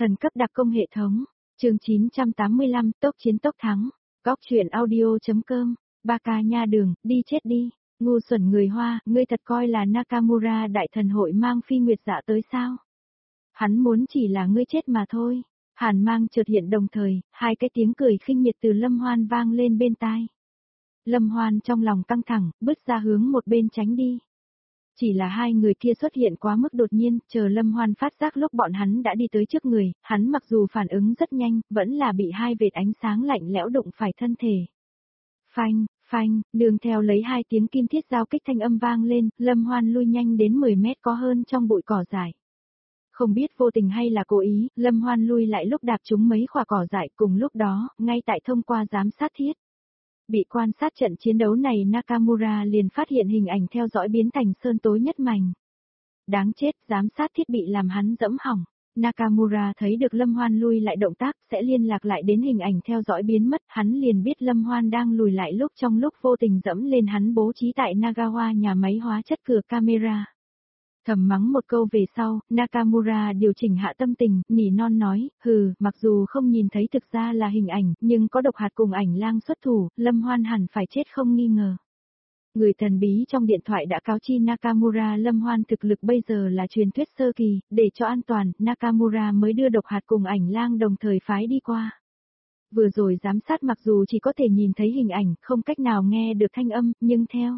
Thần cấp đặc công hệ thống. Chương 985, tốc chiến tốc thắng. Góc truyện audio.com. Ba ca nha đường, đi chết đi. Ngu xuẩn người Hoa, ngươi thật coi là Nakamura đại thần hội mang phi nguyệt dạ tới sao? Hắn muốn chỉ là ngươi chết mà thôi. Hàn Mang chợt hiện đồng thời, hai cái tiếng cười khinh miệt từ Lâm Hoan vang lên bên tai. Lâm Hoan trong lòng căng thẳng, bước ra hướng một bên tránh đi. Chỉ là hai người kia xuất hiện quá mức đột nhiên, chờ Lâm Hoan phát giác lúc bọn hắn đã đi tới trước người, hắn mặc dù phản ứng rất nhanh, vẫn là bị hai vệt ánh sáng lạnh lẽo đụng phải thân thể. Phanh, phanh, nương theo lấy hai tiếng kim thiết giao kích thanh âm vang lên, Lâm Hoan lui nhanh đến 10 mét có hơn trong bụi cỏ dại. Không biết vô tình hay là cố ý, Lâm Hoan lui lại lúc đạp trúng mấy khỏa cỏ dại cùng lúc đó, ngay tại thông qua giám sát thiết. Bị quan sát trận chiến đấu này Nakamura liền phát hiện hình ảnh theo dõi biến thành sơn tối nhất mảnh. Đáng chết, giám sát thiết bị làm hắn dẫm hỏng. Nakamura thấy được Lâm Hoan lui lại động tác sẽ liên lạc lại đến hình ảnh theo dõi biến mất, hắn liền biết Lâm Hoan đang lùi lại lúc trong lúc vô tình dẫm lên hắn bố trí tại Nagawa nhà máy hóa chất cửa camera. Thầm mắng một câu về sau, Nakamura điều chỉnh hạ tâm tình, nỉ non nói, mặc dù không nhìn thấy thực ra là hình ảnh, nhưng có độc hạt cùng ảnh lang xuất thủ, Lâm Hoan hẳn phải chết không nghi ngờ. Người thần bí trong điện thoại đã cáo chi Nakamura Lâm Hoan thực lực bây giờ là truyền thuyết sơ kỳ, để cho an toàn, Nakamura mới đưa độc hạt cùng ảnh lang đồng thời phái đi qua. Vừa rồi giám sát mặc dù chỉ có thể nhìn thấy hình ảnh, không cách nào nghe được thanh âm, nhưng theo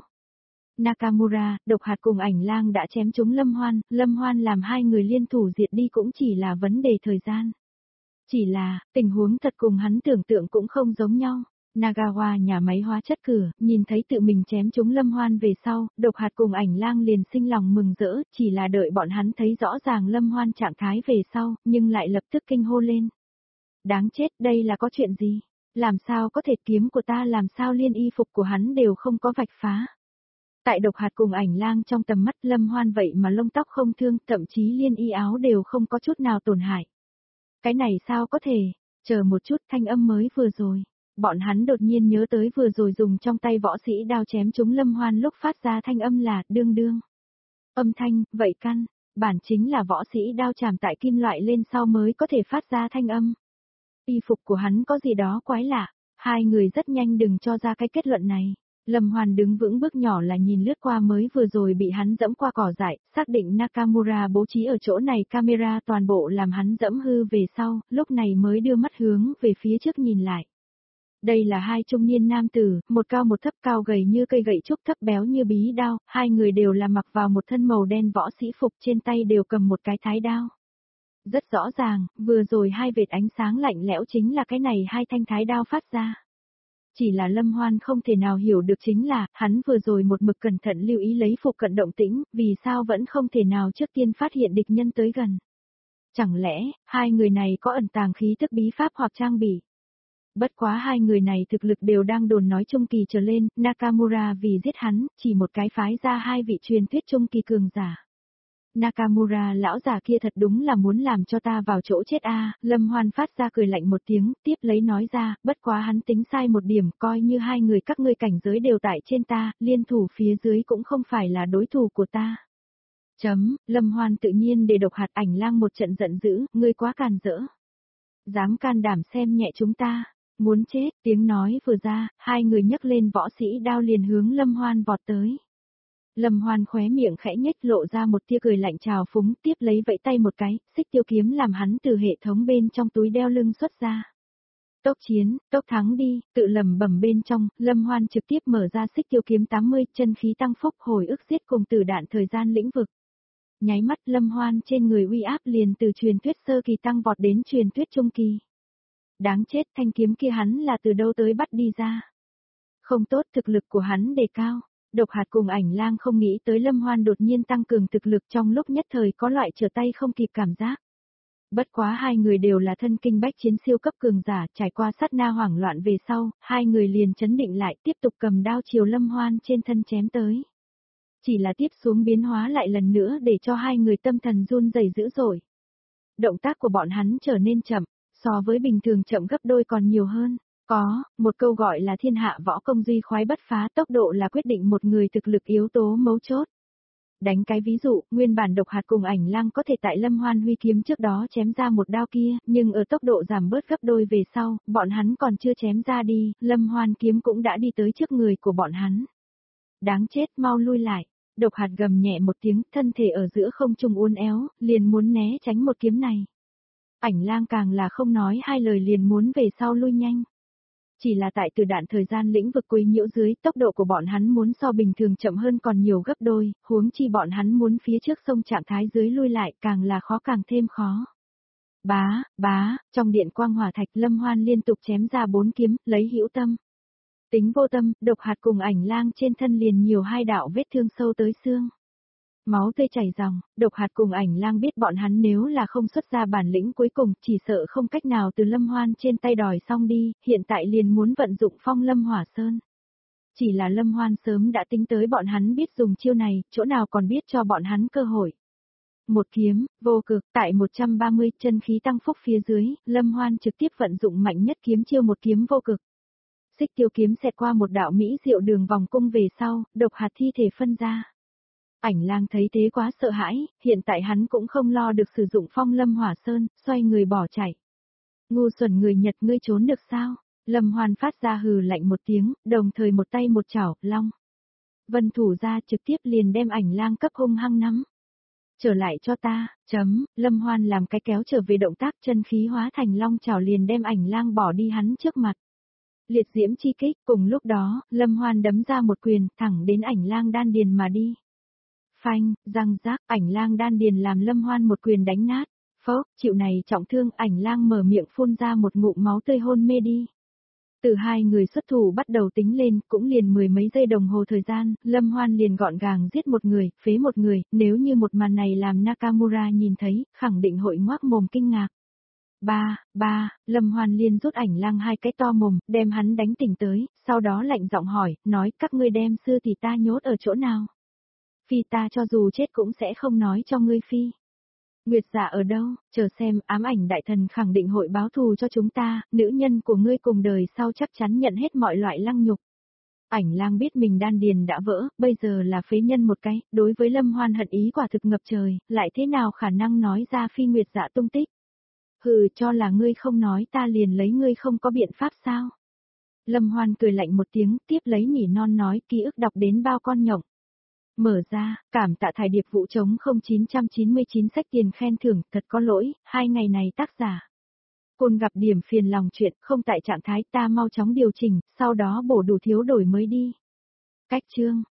Nakamura, độc hạt cùng ảnh lang đã chém trúng Lâm Hoan làm hai người liên thủ diệt đi cũng chỉ là vấn đề thời gian. Chỉ là, tình huống thật cùng hắn tưởng tượng cũng không giống nhau. Nagawa nhà máy hóa chất cửa, nhìn thấy tự mình chém trúng Lâm Hoan về sau, độc hạt cùng ảnh lang liền sinh lòng mừng rỡ, chỉ là đợi bọn hắn thấy rõ ràng Lâm Hoan trạng thái về sau, nhưng lại lập tức kinh hô lên. Đáng chết, đây là có chuyện gì? Làm sao có thể kiếm của ta làm sao liên y phục của hắn đều không có vạch phá? Tại độc hạt cùng ảnh lang trong tầm mắt Lâm Hoan vậy mà lông tóc không thương, thậm chí liên y áo đều không có chút nào tổn hại. Cái này sao có thể? Chờ một chút, thanh âm mới vừa rồi. Bọn hắn đột nhiên nhớ tới vừa rồi dùng trong tay võ sĩ đao chém trúng Lâm Hoan lúc phát ra thanh âm là đương đương. Âm thanh, vậy căn, bản chính là võ sĩ đao chạm tại kim loại lên sau mới có thể phát ra thanh âm. Y phục của hắn có gì đó quái lạ, hai người rất nhanh đừng cho ra cái kết luận này. Lâm Hoan đứng vững bước nhỏ là nhìn lướt qua mới vừa rồi bị hắn dẫm qua cỏ dại, xác định Nakamura bố trí ở chỗ này camera toàn bộ làm hắn dẫm hư về sau, lúc này mới đưa mắt hướng về phía trước nhìn lại. Đây là hai trung niên nam tử, một cao một thấp, cao gầy như cây gậy trúc, thấp béo như bí đao, hai người đều là mặc vào một thân màu đen võ sĩ phục, trên tay đều cầm một cái thái đao. Rất rõ ràng, vừa rồi hai vệt ánh sáng lạnh lẽo chính là cái này hai thanh thái đao phát ra. Chỉ là Lâm Hoan không thể nào hiểu được chính là, hắn vừa rồi một mực cẩn thận lưu ý lấy phục cận động tĩnh, vì sao vẫn không thể nào trước tiên phát hiện địch nhân tới gần. Chẳng lẽ, hai người này có ẩn tàng khí tức bí pháp hoặc trang bị? Bất quá hai người này thực lực đều đang đồn nói trung kỳ trở lên, Nakamura vì giết hắn, chỉ một cái phái ra hai vị truyền thuyết trung kỳ cường giả. Nakamura lão già kia thật đúng là muốn làm cho ta vào chỗ chết a. Lâm Hoan phát ra cười lạnh một tiếng, tiếp lấy nói ra, bất quá hắn tính sai một điểm, coi như hai người các ngươi cảnh giới đều tại trên ta, liên thủ phía dưới cũng không phải là đối thủ của ta. Lâm Hoan tự nhiên để độc hạt ảnh lang một trận giận dữ, ngươi quá càn rỡ. Dám can đảm xem nhẹ chúng ta, muốn chết, tiếng nói vừa ra, hai người nhấc lên võ sĩ đao liền hướng Lâm Hoan vọt tới. Lâm Hoan khóe miệng khẽ nhếch lộ ra một tia cười lạnh trào phúng, tiếp lấy vẫy tay một cái, xích tiêu kiếm làm hắn từ hệ thống bên trong túi đeo lưng xuất ra. Tốc chiến, tốc thắng đi, tự lẩm bẩm bên trong, Lâm Hoan trực tiếp mở ra xích tiêu kiếm 80, chân khí tăng phúc hồi ức giết cùng tử đạn thời gian lĩnh vực. Nháy mắt Lâm Hoan trên người uy áp liền từ truyền thuyết sơ kỳ tăng vọt đến truyền thuyết trung kỳ. Đáng chết, thanh kiếm kia hắn là từ đâu tới bắt đi ra. Không tốt, thực lực của hắn đề cao. Độc hạt cùng ảnh lang không nghĩ tới Lâm Hoan đột nhiên tăng cường thực lực trong lúc nhất thời có loại trở tay không kịp cảm giác. Bất quá hai người đều là thân kinh bách chiến siêu cấp cường giả, trải qua sát na hoảng loạn về sau, hai người liền chấn định lại tiếp tục cầm đao chiều Lâm Hoan trên thân chém tới. Chỉ là tiếp xuống biến hóa lại lần nữa để cho hai người tâm thần run rẩy dữ dội. Động tác của bọn hắn trở nên chậm, so với bình thường chậm gấp đôi còn nhiều hơn. Có, một câu gọi là thiên hạ võ công duy khoái bất phá, tốc độ là quyết định một người thực lực yếu tố mấu chốt. Đánh cái ví dụ, nguyên bản Độc Hạt cùng Ảnh Lang có thể tại Lâm Hoan huy kiếm trước đó chém ra một đao kia, nhưng ở tốc độ giảm bớt gấp đôi về sau, bọn hắn còn chưa chém ra đi, Lâm Hoan kiếm cũng đã đi tới trước người của bọn hắn. Đáng chết, mau lui lại. Độc Hạt gầm nhẹ một tiếng, thân thể ở giữa không trung uốn éo, liền muốn né tránh một kiếm này. Ảnh Lang càng là không nói hai lời liền muốn về sau lui nhanh. Chỉ là tại từ đạn thời gian lĩnh vực quấy nhiễu dưới, tốc độ của bọn hắn muốn so bình thường chậm hơn còn nhiều gấp đôi, huống chi bọn hắn muốn phía trước sông trạng thái dưới lui lại càng là khó càng thêm khó. Bá, trong điện quang hỏa thạch Lâm Hoan liên tục chém ra 4 kiếm, lấy hữu tâm. Tính vô tâm, Độc Hạt cùng Ảnh Lang trên thân liền nhiều 2 đạo vết thương sâu tới xương. Máu tươi chảy ròng, Độc Hạt cùng Ảnh Lang biết bọn hắn nếu là không xuất ra bản lĩnh cuối cùng chỉ sợ không cách nào từ Lâm Hoan trên tay đòi xong đi, hiện tại liền muốn vận dụng Phong Lâm Hỏa Sơn. Chỉ là Lâm Hoan sớm đã tính tới bọn hắn biết dùng chiêu này, chỗ nào còn biết cho bọn hắn cơ hội. Một kiếm, vô cực, tại 130 chân khí tăng phúc phía dưới, Lâm Hoan trực tiếp vận dụng mạnh nhất kiếm chiêu một kiếm vô cực. Xích tiêu kiếm xẹt qua một đạo mỹ diệu đường vòng cung về sau, Độc Hạt thi thể phân ra. Ảnh Lang thấy thế quá sợ hãi, hiện tại hắn cũng không lo được sử dụng Phong Lâm Hỏa Sơn, xoay người bỏ chạy. Ngu xuẩn người Nhật, ngươi trốn được sao? Lâm Hoan phát ra hừ lạnh một tiếng, đồng thời một tay một chảo, long. Vân thủ ra trực tiếp liền đem Ảnh Lang cấp hung hăng nắm. Trở lại cho ta, Lâm Hoan làm cái kéo trở về động tác, chân khí hóa thành long chảo liền đem Ảnh Lang bỏ đi hắn trước mặt. Liệt diễm chi kích, cùng lúc đó, Lâm Hoan đấm ra một quyền, thẳng đến Ảnh Lang đan điền mà đi. Phanh, răng rác, Ảnh Lang đan điền làm Lâm Hoan một quyền đánh nát. Phốc, chịu này trọng thương, Ảnh Lang mở miệng phun ra một ngụm máu tươi hôn mê đi. Từ hai người xuất thủ bắt đầu tính lên, cũng liền 10 mấy giây đồng hồ thời gian, Lâm Hoan liền gọn gàng giết một người, phế một người, nếu như một màn này làm Nakamura nhìn thấy, khẳng định hội ngoác mồm kinh ngạc. Lâm Hoan liên rút Ảnh Lang hai cái to mồm, đem hắn đánh tỉnh tới, sau đó lạnh giọng hỏi, nói các ngươi đem sư tỷ ta nhốt ở chỗ nào? Phi ta cho dù chết cũng sẽ không nói cho ngươi phi. Nguyệt Dạ ở đâu, chờ xem, ám ảnh đại thần khẳng định hội báo thù cho chúng ta, nữ nhân của ngươi cùng đời sau chắc chắn nhận hết mọi loại lăng nhục. Ảnh Lang biết mình đan điền đã vỡ, bây giờ là phế nhân một cái, đối với Lâm Hoan hận ý quả thực ngập trời, lại thế nào khả năng nói ra phi Nguyệt Dạ tung tích. Hừ, cho là ngươi không nói ta liền lấy ngươi không có biện pháp sao. Lâm Hoan cười lạnh một tiếng, tiếp lấy nỉ non nói ký ức đọc đến bao con nhộng. Mở ra, cảm tạ thải điệp vụ trống 0999 sách tiền khen thưởng, thật có lỗi, 2 ngày này tác giả. Côn gặp điểm phiền lòng chuyện, không tại trạng thái ta mau chóng điều chỉnh, sau đó bổ đủ thiếu đổi mới đi. Cách chương.